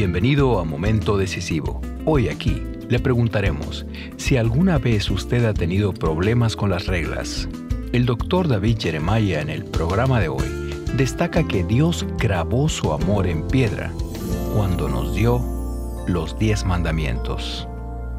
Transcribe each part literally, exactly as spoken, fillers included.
Bienvenido a Momento Decisivo. Hoy aquí le preguntaremos si alguna vez usted ha tenido problemas con las reglas. El doctor David Jeremiah en el programa de hoy destaca que Dios grabó su amor en piedra cuando nos dio los diez mandamientos.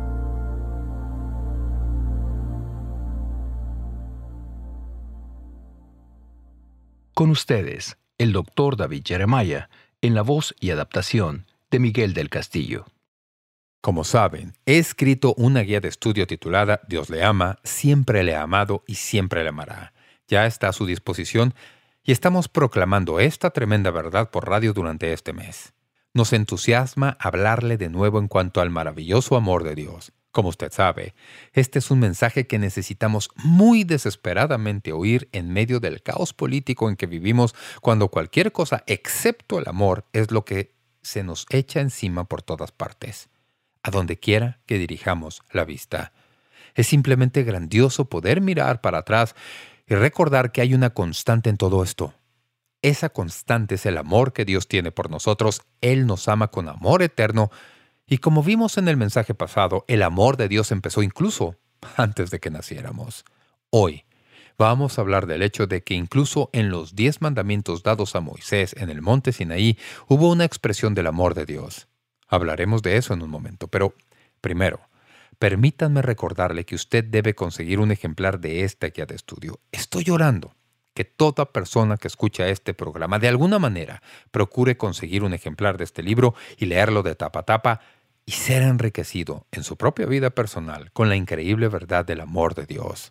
Con ustedes, el doctor David Jeremiah, en la voz y adaptación de Miguel del Castillo. Como saben, he escrito una guía de estudio titulada Dios le ama, siempre le ha amado y siempre le amará. Ya está a su disposición y estamos proclamando esta tremenda verdad por radio durante este mes. Nos entusiasma hablarle de nuevo en cuanto al maravilloso amor de Dios. Como usted sabe, este es un mensaje que necesitamos muy desesperadamente oír en medio del caos político en que vivimos, cuando cualquier cosa excepto el amor es lo que se nos echa encima por todas partes, a donde quiera que dirijamos la vista. Es simplemente grandioso poder mirar para atrás y recordar que hay una constante en todo esto. Esa constante es el amor que Dios tiene por nosotros. Él nos ama con amor eterno, y como vimos en el mensaje pasado, el amor de Dios empezó incluso antes de que naciéramos. Hoy vamos a hablar del hecho de que incluso en los diez mandamientos dados a Moisés en el monte Sinaí hubo una expresión del amor de Dios. Hablaremos de eso en un momento, pero primero, permítanme recordarle que usted debe conseguir un ejemplar de esta guía de estudio. Estoy orando que toda persona que escucha este programa de alguna manera procure conseguir un ejemplar de este libro y leerlo de tapa a tapa y ser enriquecido en su propia vida personal con la increíble verdad del amor de Dios.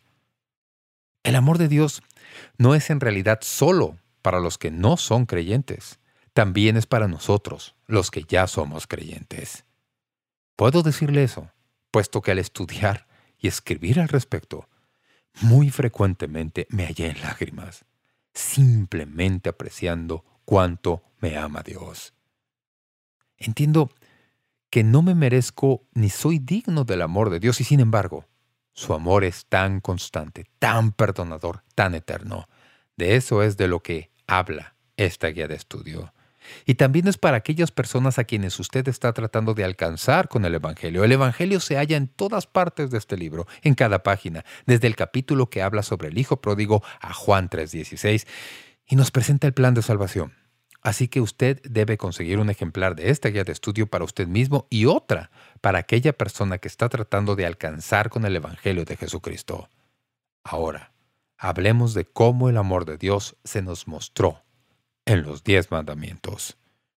El amor de Dios no es en realidad solo para los que no son creyentes. También es para nosotros, los que ya somos creyentes. Puedo decirle eso, puesto que al estudiar y escribir al respecto, muy frecuentemente me hallé en lágrimas, simplemente apreciando cuánto me ama Dios. Entiendo que no me merezco ni soy digno del amor de Dios y sin embargo, su amor es tan constante, tan perdonador, tan eterno. De eso es de lo que habla esta guía de estudio. Y también es para aquellas personas a quienes usted está tratando de alcanzar con el Evangelio. El Evangelio se halla en todas partes de este libro, en cada página, desde el capítulo que habla sobre el Hijo Pródigo a Juan tres dieciséis, y nos presenta el plan de salvación. Así que usted debe conseguir un ejemplar de esta guía de estudio para usted mismo y otra para aquella persona que está tratando de alcanzar con el Evangelio de Jesucristo. Ahora, hablemos de cómo el amor de Dios se nos mostró en los diez mandamientos.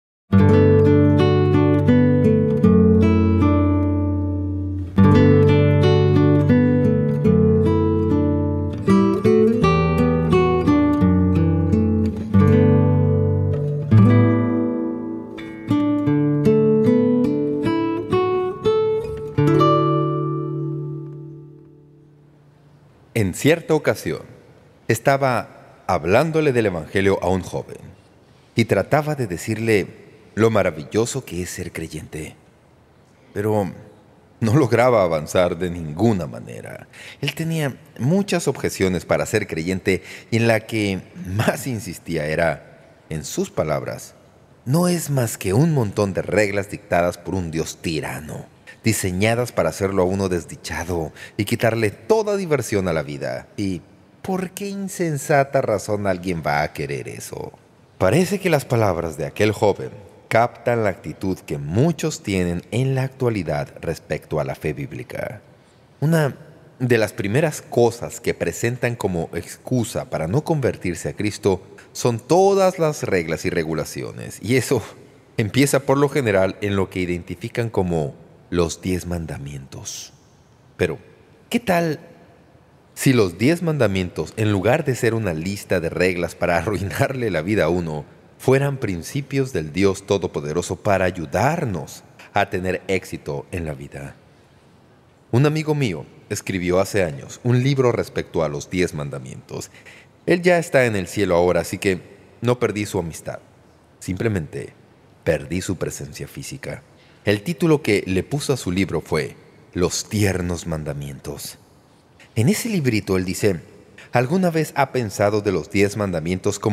En cierta ocasión, estaba hablándole del Evangelio a un joven y trataba de decirle lo maravilloso que es ser creyente. Pero no lograba avanzar de ninguna manera. Él tenía muchas objeciones para ser creyente y en la que más insistía era, en sus palabras, no es más que un montón de reglas dictadas por un Dios tirano, diseñadas para hacerlo a uno desdichado y quitarle toda diversión a la vida. ¿Y por qué insensata razón alguien va a querer eso? Parece que las palabras de aquel joven captan la actitud que muchos tienen en la actualidad respecto a la fe bíblica. Una de las primeras cosas que presentan como excusa para no convertirse a Cristo son todas las reglas y regulaciones, y eso empieza por lo general en lo que identifican como los diez mandamientos. Pero, ¿qué tal si los diez mandamientos, en lugar de ser una lista de reglas para arruinarle la vida a uno, fueran principios del Dios Todopoderoso para ayudarnos a tener éxito en la vida? Un amigo mío escribió hace años un libro respecto a los diez mandamientos. Él ya está en el cielo ahora, así que no perdí su amistad. Simplemente perdí su presencia física. El título que le puso a su libro fue Los tiernos mandamientos. En ese librito él dice, ¿alguna vez ha pensado de los diez mandamientos como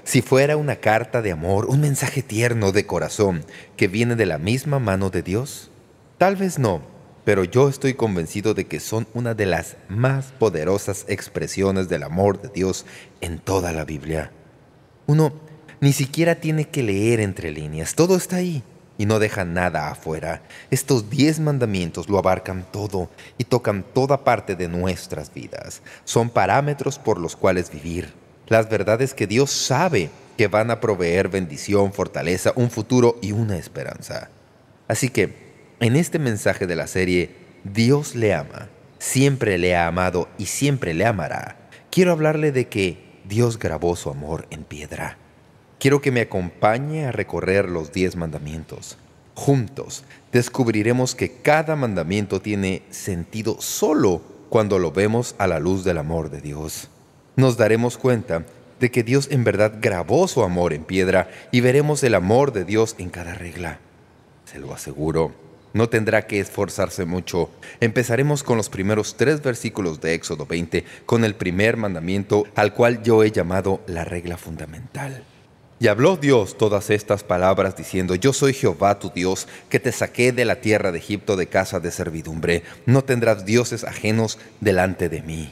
si fuera una carta de amor, un mensaje tierno de corazón que viene de la misma mano de Dios? Tal vez no, pero yo estoy convencido de que son una de las más poderosas expresiones del amor de Dios en toda la Biblia. Uno ni siquiera tiene que leer entre líneas, todo está ahí y no deja nada afuera. Estos diez mandamientos lo abarcan todo y tocan toda parte de nuestras vidas. Son parámetros por los cuales vivir. Las verdades que Dios sabe que van a proveer bendición, fortaleza, un futuro y una esperanza. Así que, en este mensaje de la serie Dios le ama, siempre le ha amado y siempre le amará, quiero hablarle de que Dios grabó su amor en piedra. Quiero que me acompañe a recorrer los diez mandamientos. Juntos descubriremos que cada mandamiento tiene sentido solo cuando lo vemos a la luz del amor de Dios. Nos daremos cuenta de que Dios en verdad grabó su amor en piedra y veremos el amor de Dios en cada regla. Se lo aseguro, no tendrá que esforzarse mucho. Empezaremos con los primeros tres versículos de Éxodo veinte, con el primer mandamiento, al cual yo he llamado la regla fundamental. Y habló Dios todas estas palabras diciendo: Yo soy Jehová tu Dios, que te saqué de la tierra de Egipto de casa de servidumbre. No tendrás dioses ajenos delante de mí.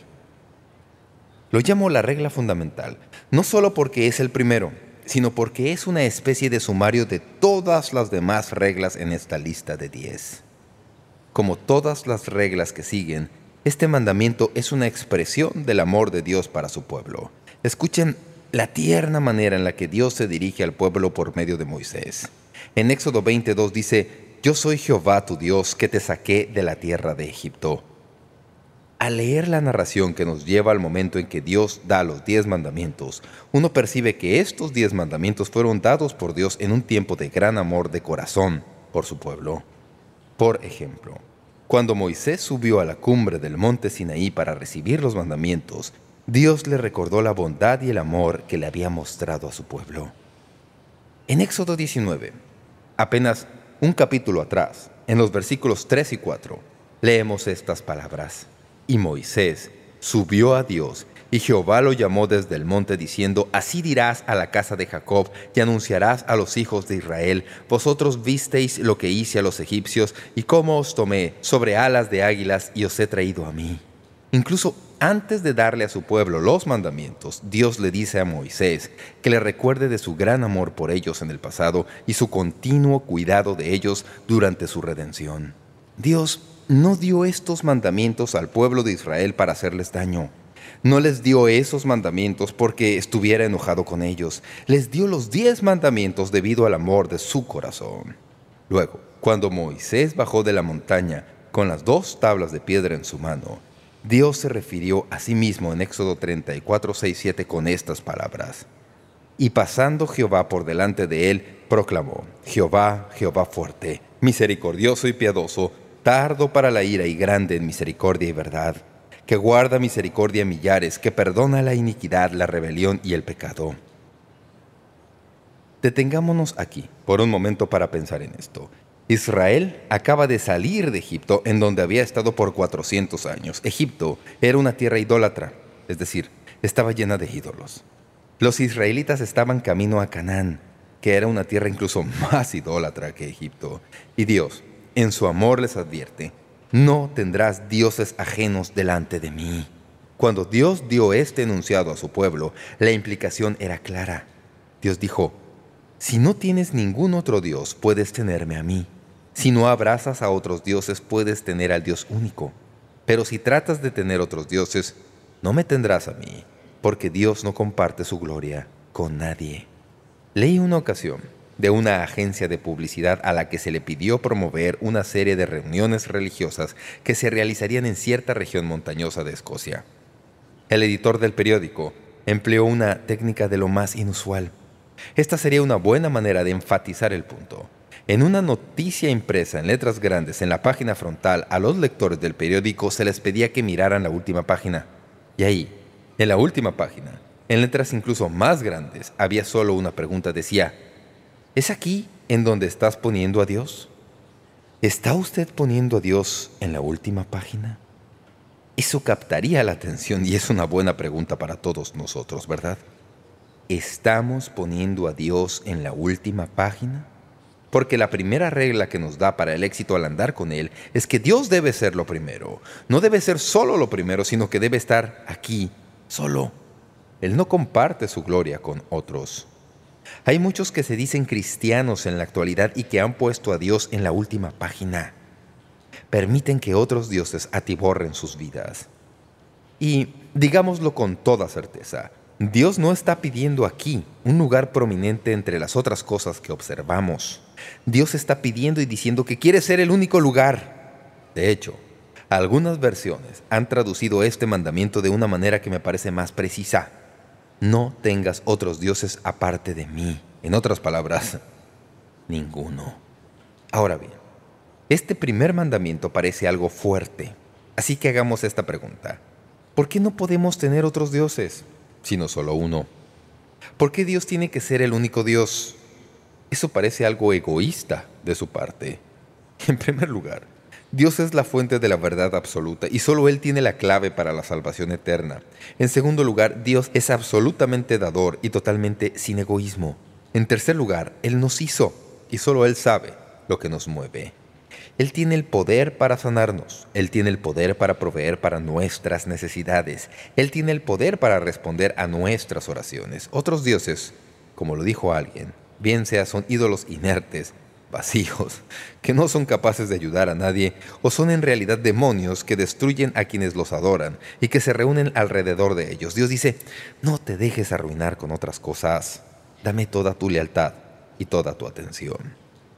Lo llamo la regla fundamental, no solo porque es el primero, sino porque es una especie de sumario de todas las demás reglas en esta lista de diez. Como todas las reglas que siguen, este mandamiento es una expresión del amor de Dios para su pueblo. Escuchen la tierna manera en la que Dios se dirige al pueblo por medio de Moisés. En Éxodo veintidós dice: Yo soy Jehová tu Dios, que te saqué de la tierra de Egipto. Al leer la narración que nos lleva al momento en que Dios da los diez mandamientos, uno percibe que estos diez mandamientos fueron dados por Dios en un tiempo de gran amor de corazón por su pueblo. Por ejemplo, cuando Moisés subió a la cumbre del monte Sinaí para recibir los mandamientos, Dios le recordó la bondad y el amor que le había mostrado a su pueblo. En Éxodo diecinueve, apenas un capítulo atrás, en los versículos tres y cuatro, leemos estas palabras: Y Moisés subió a Dios, y Jehová lo llamó desde el monte, diciendo: Así dirás a la casa de Jacob, y anunciarás a los hijos de Israel: Vosotros visteis lo que hice a los egipcios, y cómo os tomé sobre alas de águilas, y os he traído a mí. Incluso antes de darle a su pueblo los mandamientos, Dios le dice a Moisés que le recuerde de su gran amor por ellos en el pasado y su continuo cuidado de ellos durante su redención. Dios no dio estos mandamientos al pueblo de Israel para hacerles daño. No les dio esos mandamientos porque estuviera enojado con ellos. Les dio los diez mandamientos debido al amor de su corazón. Luego, cuando Moisés bajó de la montaña con las dos tablas de piedra en su mano, Dios se refirió a sí mismo en Éxodo treinta y cuatro, seis, siete con estas palabras: Y pasando Jehová por delante de él, proclamó: Jehová, Jehová fuerte, misericordioso y piadoso, tardo para la ira y grande en misericordia y verdad, que guarda misericordia a millares, que perdona la iniquidad, la rebelión y el pecado. Detengámonos aquí por un momento para pensar en esto. Israel acaba de salir de Egipto, en donde había estado por cuatrocientos años. Egipto era una tierra idólatra, es decir, estaba llena de ídolos. Los israelitas estaban camino a Canaán, que era una tierra incluso más idólatra que Egipto. Y Dios, en su amor, les advierte: No tendrás dioses ajenos delante de mí. Cuando Dios dio este enunciado a su pueblo, la implicación era clara. Dios dijo: Si no tienes ningún otro Dios, puedes tenerme a mí. Si no abrazas a otros dioses, puedes tener al Dios único. Pero si tratas de tener otros dioses, no me tendrás a mí, porque Dios no comparte su gloria con nadie. Leí una ocasión de una agencia de publicidad a la que se le pidió promover una serie de reuniones religiosas que se realizarían en cierta región montañosa de Escocia. El editor del periódico empleó una técnica de lo más inusual. Esta sería una buena manera de enfatizar el punto. En una noticia impresa en letras grandes en la página frontal, a los lectores del periódico se les pedía que miraran la última página. Y ahí, en la última página, en letras incluso más grandes, había solo una pregunta. Decía: ¿Es aquí en donde estás poniendo a Dios? ¿Está usted poniendo a Dios en la última página? Eso captaría la atención y es una buena pregunta para todos nosotros, ¿verdad? ¿estamos poniendo a Dios en la última página? Porque la primera regla que nos da para el éxito al andar con Él es que Dios debe ser lo primero. No debe ser solo lo primero, sino que debe estar aquí, solo. Él no comparte su gloria con otros. Hay muchos que se dicen cristianos en la actualidad y que han puesto a Dios en la última página. Permiten que otros dioses atiborren sus vidas. Y digámoslo con toda certeza, Dios no está pidiendo aquí un lugar prominente entre las otras cosas que observamos. Dios está pidiendo y diciendo que quiere ser el único lugar. De hecho, algunas versiones han traducido este mandamiento de una manera que me parece más precisa. No tengas otros dioses aparte de mí. En otras palabras, ninguno. Ahora bien, este primer mandamiento parece algo fuerte. Así que hagamos esta pregunta. ¿Por qué no podemos tener otros dioses, sino solo uno? ¿Por qué Dios tiene que ser el único Dios? Eso parece algo egoísta de su parte. En primer lugar, Dios es la fuente de la verdad absoluta y solo Él tiene la clave para la salvación eterna. En segundo lugar, Dios es absolutamente dador y totalmente sin egoísmo. En tercer lugar, Él nos hizo y solo Él sabe lo que nos mueve. Él tiene el poder para sanarnos. Él tiene el poder para proveer para nuestras necesidades. Él tiene el poder para responder a nuestras oraciones. Otros dioses, como lo dijo alguien, bien sea son ídolos inertes, vacíos, que no son capaces de ayudar a nadie, o son en realidad demonios que destruyen a quienes los adoran y que se reúnen alrededor de ellos. Dios dice, no te dejes arruinar con otras cosas. Dame toda tu lealtad y toda tu atención.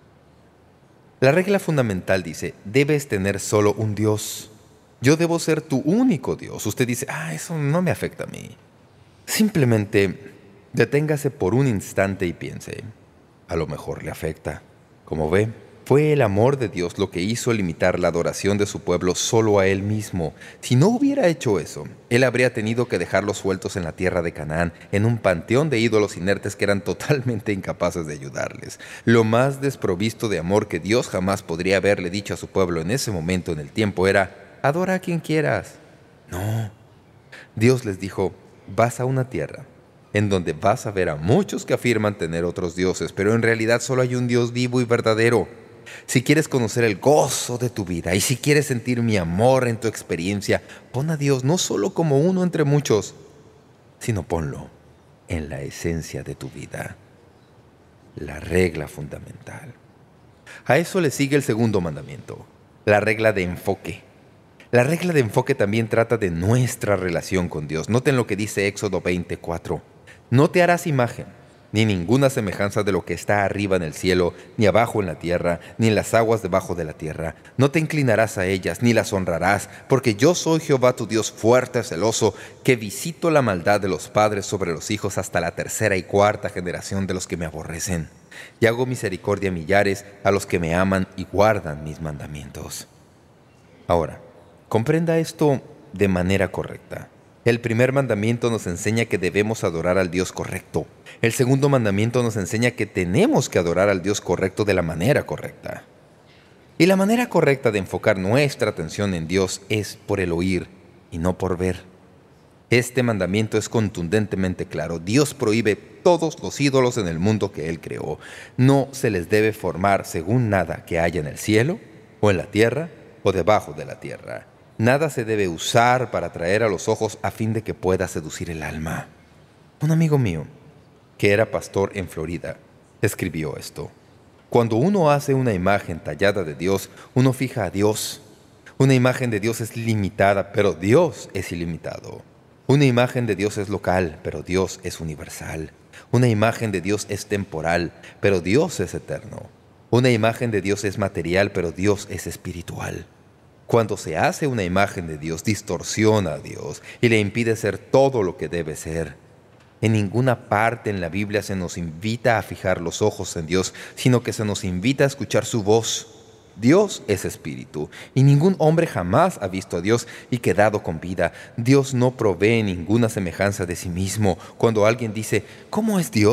La regla fundamental dice, debes tener solo un Dios. Yo debo ser tu único Dios. Usted dice, ah, eso no me afecta a mí. Simplemente deténgase por un instante y piense, a lo mejor le afecta. Como ve, fue el amor de Dios lo que hizo limitar la adoración de su pueblo solo a Él mismo. Si no hubiera hecho eso, Él habría tenido que dejarlos sueltos en la tierra de Canaán, en un panteón de ídolos inertes que eran totalmente incapaces de ayudarles. Lo más desprovisto de amor que Dios jamás podría haberle dicho a su pueblo en ese momento en el tiempo era, adora a quien quieras. No. Dios les dijo, vas a una tierra en donde vas a ver a muchos que afirman tener otros dioses, pero en realidad solo hay un Dios vivo y verdadero. Si quieres conocer el gozo de tu vida y si quieres sentir mi amor en tu experiencia, pon a Dios no solo como uno entre muchos, sino ponlo en la esencia de tu vida. La regla fundamental. A eso le sigue el segundo mandamiento, la regla de enfoque. La regla de enfoque también trata de nuestra relación con Dios. Noten lo que dice Éxodo veinticuatro. No te harás imagen, ni ninguna semejanza de lo que está arriba en el cielo, ni abajo en la tierra, ni en las aguas debajo de la tierra. No te inclinarás a ellas, ni las honrarás, porque yo soy Jehová tu Dios fuerte, celoso, que visito la maldad de los padres sobre los hijos hasta la tercera y cuarta generación de los que me aborrecen. Y hago misericordia a millares a los que me aman y guardan mis mandamientos. Ahora, comprenda esto de manera correcta. El primer mandamiento nos enseña que debemos adorar al Dios correcto. El segundo mandamiento nos enseña que tenemos que adorar al Dios correcto de la manera correcta. Y la manera correcta de enfocar nuestra atención en Dios es por el oír y no por ver. Este mandamiento es contundentemente claro. Dios prohíbe todos los ídolos en el mundo que Él creó. No se les debe formar según nada que haya en el cielo, o en la tierra, o debajo de la tierra. Nada se debe usar para atraer a los ojos a fin de que pueda seducir el alma. Un amigo mío, que era pastor en Florida, escribió esto. Cuando uno hace una imagen tallada de Dios, uno fija a Dios. Una imagen de Dios es limitada, pero Dios es ilimitado. Una imagen de Dios es local, pero Dios es universal. Una imagen de Dios es temporal, pero Dios es eterno. Una imagen de Dios es material, pero Dios es espiritual. Cuando se hace una imagen de Dios, distorsiona a Dios y le impide ser todo lo que debe ser. En ninguna parte en la Biblia se nos invita a fijar los ojos en Dios, sino que se nos invita a escuchar su voz. Dios es espíritu, y ningún hombre jamás ha visto a Dios y quedado con vida. Dios no provee ninguna semejanza de sí mismo. Cuando alguien dice, ¿cómo es Dios?,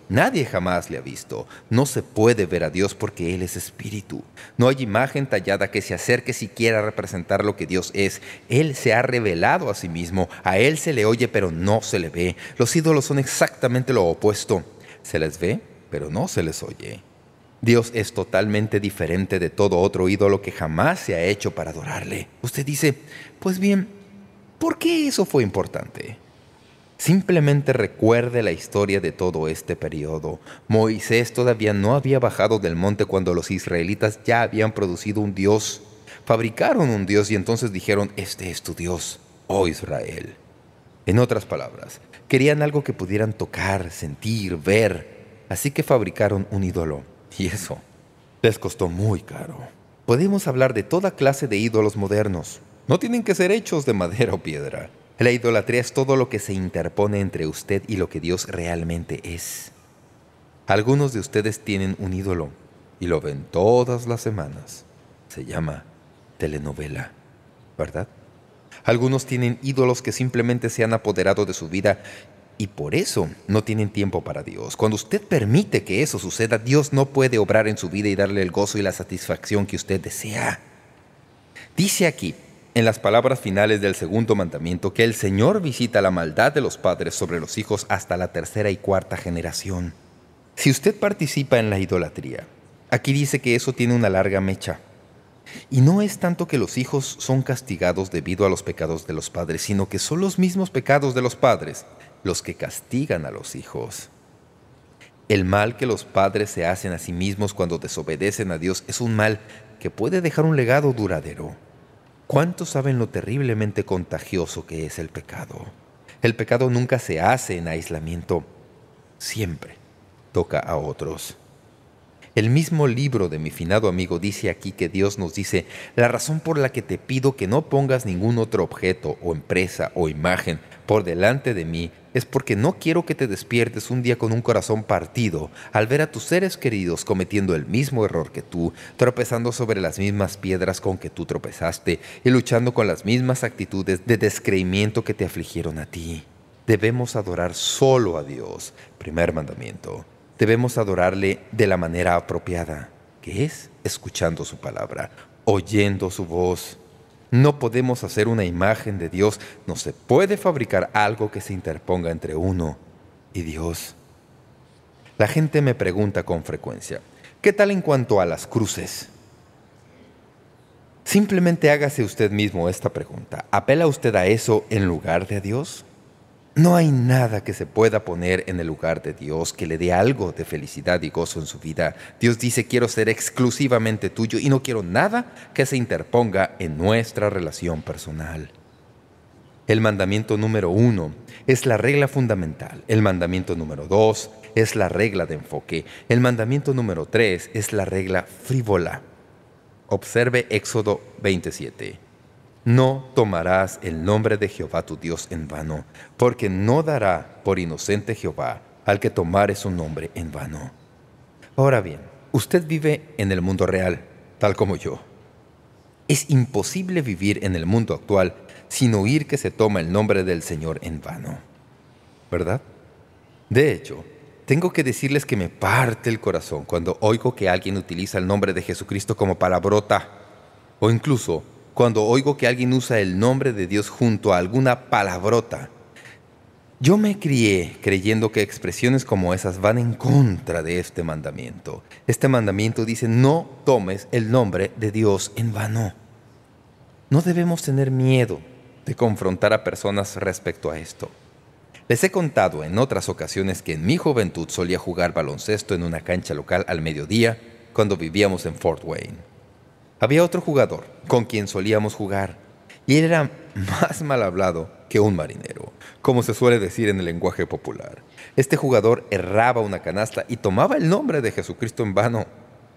Nadie jamás le ha visto. No se puede ver a Dios porque Él es espíritu. No hay imagen tallada que se acerque siquiera a representar lo que Dios es. Él se ha revelado a sí mismo. A Él se le oye, pero no se le ve. Los ídolos son exactamente lo opuesto. Se les ve, pero no se les oye. Dios es totalmente diferente de todo otro ídolo que jamás se ha hecho para adorarle. Usted dice, pues bien, ¿por qué eso fue importante? Simplemente recuerde la historia de todo este periodo. Moisés todavía no había bajado del monte cuando los israelitas ya habían producido un Dios. Fabricaron un Dios y entonces dijeron, este es tu Dios, oh Israel. En otras palabras, querían algo que pudieran tocar, sentir, ver. Así que fabricaron un ídolo. Y eso les costó muy caro. Podemos hablar de toda clase de ídolos modernos. No tienen que ser hechos de madera o piedra. La idolatría es todo lo que se interpone entre usted y lo que Dios realmente es. Algunos de ustedes tienen un ídolo y lo ven todas las semanas. Se llama telenovela, ¿verdad? Algunos tienen ídolos que simplemente se han apoderado de su vida y por eso no tienen tiempo para Dios. Cuando usted permite que eso suceda, Dios no puede obrar en su vida y darle el gozo y la satisfacción que usted desea. Dice aquí, en las palabras finales del segundo mandamiento, que el Señor visita la maldad de los padres sobre los hijos hasta la tercera y cuarta generación. Si usted participa en la idolatría, aquí dice que eso tiene una larga mecha. Y no es tanto que los hijos son castigados debido a los pecados de los padres, sino que son los mismos pecados de los padres los que castigan a los hijos. El mal que los padres se hacen a sí mismos cuando desobedecen a Dios es un mal que puede dejar un legado duradero. ¿Cuántos saben lo terriblemente contagioso que es el pecado? El pecado nunca se hace en aislamiento. Siempre toca a otros. El mismo libro de mi finado amigo dice aquí que Dios nos dice, la razón por la que te pido que no pongas ningún otro objeto o empresa o imagen por delante de mí es porque no quiero que te despiertes un día con un corazón partido al ver a tus seres queridos cometiendo el mismo error que tú, tropezando sobre las mismas piedras con que tú tropezaste y luchando con las mismas actitudes de descreimiento que te afligieron a ti. Debemos adorar solo a Dios. Primer mandamiento. Debemos adorarle de la manera apropiada, que es escuchando su palabra, oyendo su voz. No podemos hacer una imagen de Dios, no se puede fabricar algo que se interponga entre uno y Dios. La gente me pregunta con frecuencia, ¿qué tal en cuanto a las cruces? Simplemente hágase usted mismo esta pregunta. ¿Apela usted a eso en lugar de a Dios? No hay nada que se pueda poner en el lugar de Dios que le dé algo de felicidad y gozo en su vida. Dios dice, quiero ser exclusivamente tuyo y no quiero nada que se interponga en nuestra relación personal. El mandamiento número uno es la regla fundamental. El mandamiento número dos es la regla de enfoque. El mandamiento número tres es la regla frívola. Observe Éxodo veintisiete. No tomarás el nombre de Jehová tu Dios en vano, porque no dará por inocente Jehová al que tomare su nombre en vano. Ahora bien, usted vive en el mundo real, tal como yo. Es imposible vivir en el mundo actual sin oír que se toma el nombre del Señor en vano, ¿verdad? De hecho, tengo que decirles que me parte el corazón cuando oigo que alguien utiliza el nombre de Jesucristo como palabrota, o incluso cuando oigo que alguien usa el nombre de Dios junto a alguna palabrota. Yo me crié creyendo que expresiones como esas van en contra de este mandamiento. Este mandamiento dice, no tomes el nombre de Dios en vano. No debemos tener miedo de confrontar a personas respecto a esto. Les he contado en otras ocasiones que en mi juventud solía jugar baloncesto en una cancha local al mediodía cuando vivíamos en Fort Wayne. Había otro jugador con quien solíamos jugar, y él era más mal hablado que un marinero, como se suele decir en el lenguaje popular. Este jugador erraba una canasta y tomaba el nombre de Jesucristo en vano.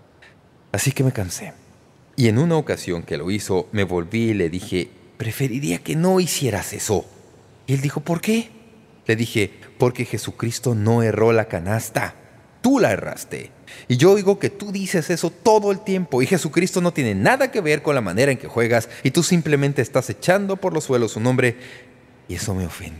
Así que me cansé. Y en una ocasión que lo hizo, me volví y le dije, preferiría que no hicieras eso. Y él dijo, ¿por qué? Le dije, porque Jesucristo no erró la canasta. Tú la erraste. Y yo oigo que tú dices eso todo el tiempo y Jesucristo no tiene nada que ver con la manera en que juegas y tú simplemente estás echando por los suelos su nombre y eso me ofende.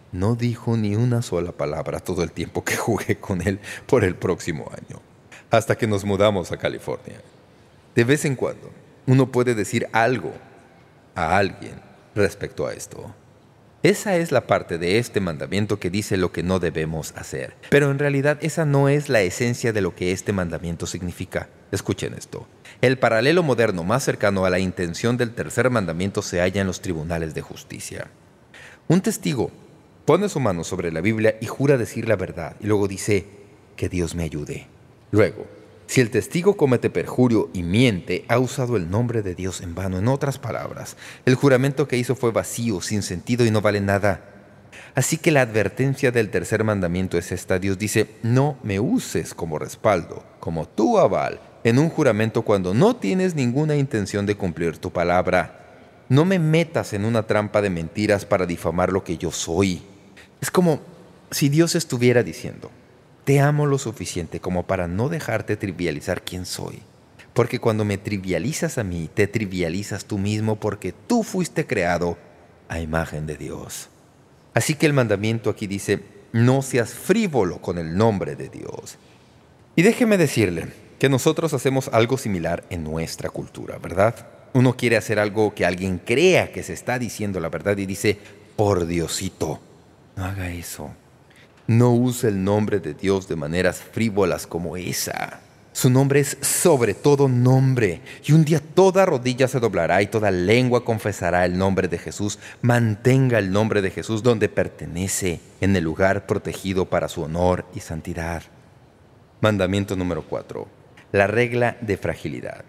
No dijo ni una sola palabra todo el tiempo que jugué con él por el próximo año, hasta que nos mudamos a California. De vez en cuando, uno puede decir algo a alguien respecto a esto. Esa es la parte de este mandamiento que dice lo que no debemos hacer. Pero en realidad esa no es la esencia de lo que este mandamiento significa. Escuchen esto. El paralelo moderno más cercano a la intención del tercer mandamiento se halla en los tribunales de justicia. Un testigo pone su mano sobre la Biblia y jura decir la verdad, y luego dice, que Dios me ayude. Luego, si el testigo comete perjurio y miente, ha usado el nombre de Dios en vano. En otras palabras, el juramento que hizo fue vacío, sin sentido y no vale nada. Así que la advertencia del tercer mandamiento es esta. Dios dice, no me uses como respaldo, como tu aval, en un juramento cuando no tienes ninguna intención de cumplir tu palabra. No me metas en una trampa de mentiras para difamar lo que yo soy. Es como si Dios estuviera diciendo, te amo lo suficiente como para no dejarte trivializar quién soy. Porque cuando me trivializas a mí, te trivializas tú mismo porque tú fuiste creado a imagen de Dios. Así que el mandamiento aquí dice, no seas frívolo con el nombre de Dios. Y déjeme decirle que nosotros hacemos algo similar en nuestra cultura, ¿verdad? Uno quiere hacer algo que alguien crea que se está diciendo la verdad y dice, por Diosito, no haga eso. No use el nombre de Dios de maneras frívolas como esa. Su nombre es sobre todo nombre, y un día toda rodilla se doblará y toda lengua confesará el nombre de Jesús. Mantenga el nombre de Jesús donde pertenece, en el lugar protegido para su honor y santidad. Mandamiento número cuatro. La regla de fragilidad.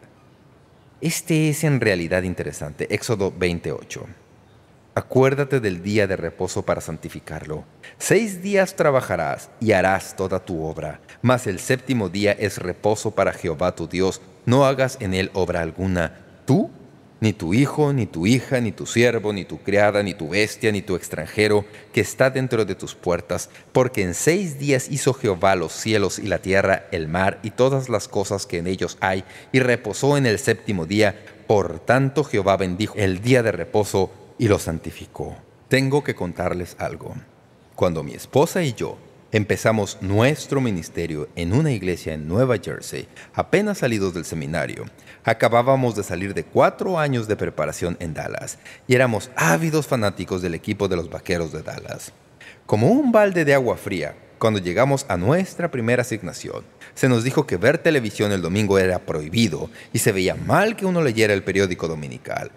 Este es en realidad interesante. Éxodo veintiocho. Acuérdate del día de reposo para santificarlo. Seis días trabajarás y harás toda tu obra, mas el séptimo día es reposo para Jehová tu Dios. No hagas en él obra alguna, tú, ni tu hijo, ni tu hija, ni tu siervo, ni tu criada, ni tu bestia, ni tu extranjero, que está dentro de tus puertas, porque en seis días hizo Jehová los cielos y la tierra, el mar y todas las cosas que en ellos hay, y reposó en el séptimo día. Por tanto Jehová bendijo el día de reposo y lo santificó. Tengo que contarles algo. Cuando mi esposa y yo empezamos nuestro ministerio en una iglesia en Nueva Jersey, apenas salidos del seminario, acabábamos de salir de cuatro años de preparación en Dallas y éramos ávidos fanáticos del equipo de los Vaqueros de Dallas. Como un balde de agua fría, cuando llegamos a nuestra primera asignación, se nos dijo que ver televisión el domingo era prohibido y se veía mal que uno leyera el periódico dominical.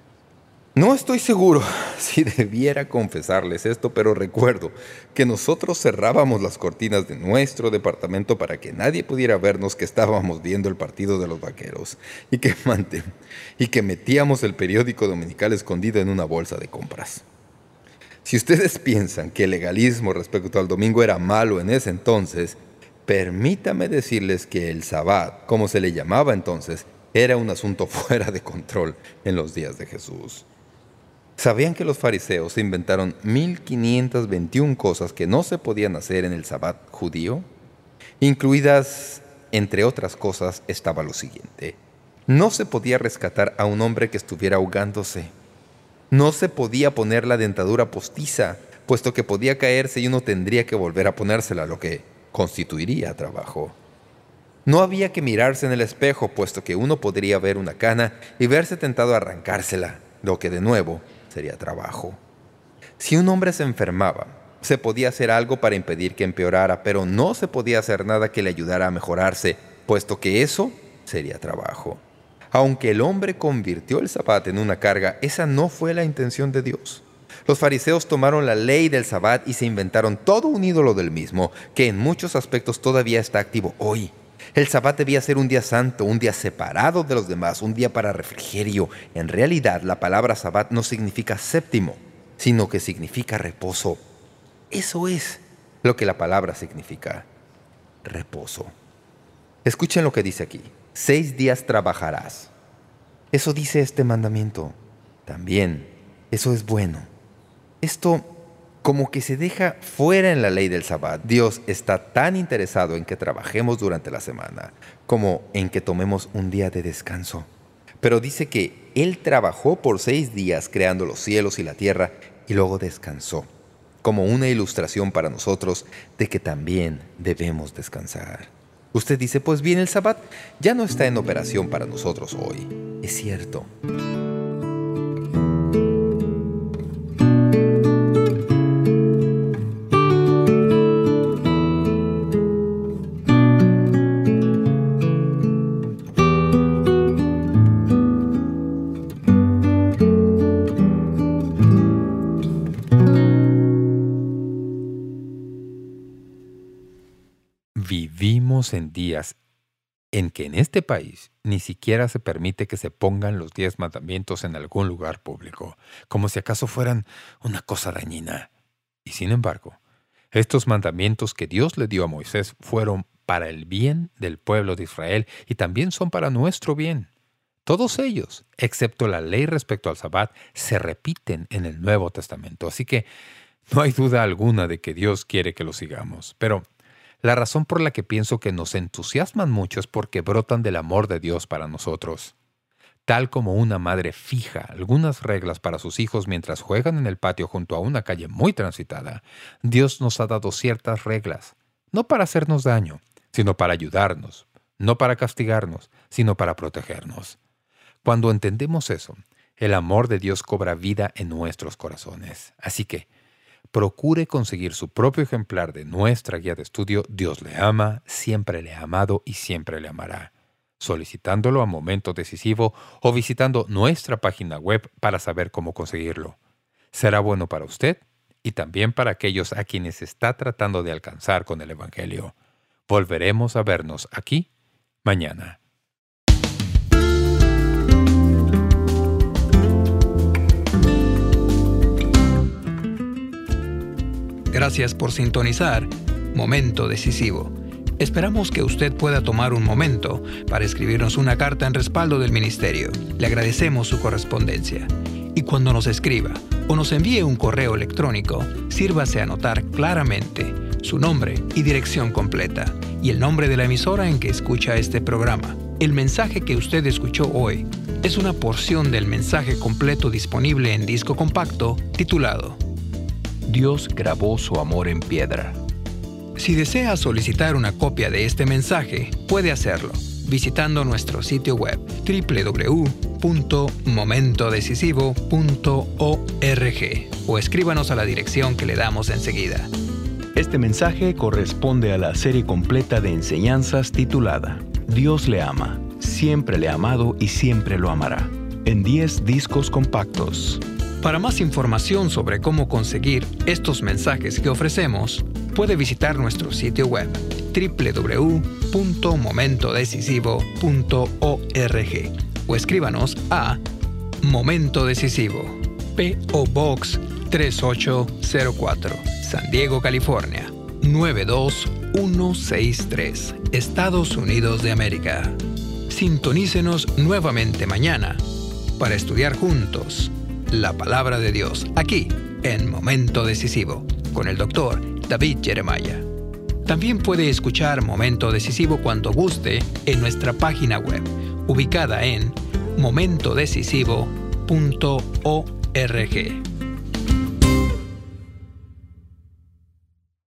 No estoy seguro si debiera confesarles esto, pero recuerdo que nosotros cerrábamos las cortinas de nuestro departamento para que nadie pudiera vernos que estábamos viendo el partido de los Vaqueros y que, y que metíamos el periódico dominical escondido en una bolsa de compras. Si ustedes piensan que el legalismo respecto al domingo era malo en ese entonces, permítame decirles que el Sabbat, como se le llamaba entonces, era un asunto fuera de control en los días de Jesús. ¿Sabían que los fariseos inventaron mil quinientas veintiuna cosas que no se podían hacer en el Sabbat judío? Incluidas, entre otras cosas, estaba lo siguiente. No se podía rescatar a un hombre que estuviera ahogándose. No se podía poner la dentadura postiza, puesto que podía caerse y uno tendría que volver a ponérsela, lo que constituiría trabajo. No había que mirarse en el espejo, puesto que uno podría ver una cana y verse tentado a arrancársela, lo que de nuevo sería trabajo. Si un hombre se enfermaba, se podía hacer algo para impedir que empeorara, pero no se podía hacer nada que le ayudara a mejorarse, puesto que eso sería trabajo. Aunque el hombre convirtió el Sabbat en una carga, esa no fue la intención de Dios. Los fariseos tomaron la ley del Sabbat y se inventaron todo un ídolo del mismo, que en muchos aspectos todavía está activo hoy. El Sabbat debía ser un día santo, un día separado de los demás, un día para refrigerio. En realidad, la palabra Sabbat no significa séptimo, sino que significa reposo. Eso es lo que la palabra significa, reposo. Escuchen lo que dice aquí. Seis días trabajarás. Eso dice este mandamiento. También, eso es bueno. Esto como que se deja fuera en la ley del Sabbat. Dios está tan interesado en que trabajemos durante la semana como en que tomemos un día de descanso. Pero dice que Él trabajó por seis días creando los cielos y la tierra y luego descansó. como una ilustración para nosotros de que también debemos descansar. Usted dice, pues bien, el Sabbat ya no está en operación para nosotros hoy. Es cierto. Vivimos en días en que en este país ni siquiera se permite que se pongan los diez mandamientos en algún lugar público, como si acaso fueran una cosa dañina. Y sin embargo, estos mandamientos que Dios le dio a Moisés fueron para el bien del pueblo de Israel y también son para nuestro bien. Todos ellos, excepto la ley respecto al Sabbat, se repiten en el Nuevo Testamento. Así que no hay duda alguna de que Dios quiere que los sigamos. Pero la razón por la que pienso que nos entusiasman mucho es porque brotan del amor de Dios para nosotros. Tal como una madre fija algunas reglas para sus hijos mientras juegan en el patio junto a una calle muy transitada, Dios nos ha dado ciertas reglas, no para hacernos daño, sino para ayudarnos, no para castigarnos, sino para protegernos. Cuando entendemos eso, el amor de Dios cobra vida en nuestros corazones. Así que, procure conseguir su propio ejemplar de nuestra guía de estudio Dios le ama, siempre le ha amado y siempre le amará, solicitándolo a Momento Decisivo o visitando nuestra página web para saber cómo conseguirlo. Será bueno para usted y también para aquellos a quienes está tratando de alcanzar con el Evangelio. Volveremos a vernos aquí mañana. Gracias por sintonizar Momento Decisivo. Esperamos que usted pueda tomar un momento para escribirnos una carta en respaldo del ministerio. Le agradecemos su correspondencia. Y cuando nos escriba o nos envíe un correo electrónico, sírvase a anotar claramente su nombre y dirección completa y el nombre de la emisora en que escucha este programa. El mensaje que usted escuchó hoy es una porción del mensaje completo disponible en disco compacto titulado Dios grabó su amor en piedra. Si desea solicitar una copia de este mensaje, puede hacerlo visitando nuestro sitio web doble u doble u doble u punto momento decisivo punto org o escríbanos a la dirección que le damos enseguida. Este mensaje corresponde a la serie completa de enseñanzas titulada Dios le ama, siempre le ha amado y siempre lo amará, en diez discos compactos. Para más información sobre cómo conseguir estos mensajes que ofrecemos, puede visitar nuestro sitio web doble u doble u doble u punto momento decisivo punto org o escríbanos a Momento Decisivo, P O Box tres ocho cero cuatro, San Diego, California, nueve dos uno seis tres, Estados Unidos de América. Sintonícenos nuevamente mañana para estudiar juntos la Palabra de Dios, aquí en Momento Decisivo, con el doctor David Jeremiah. También puede escuchar Momento Decisivo cuando guste en nuestra página web, ubicada en momento decisivo punto org.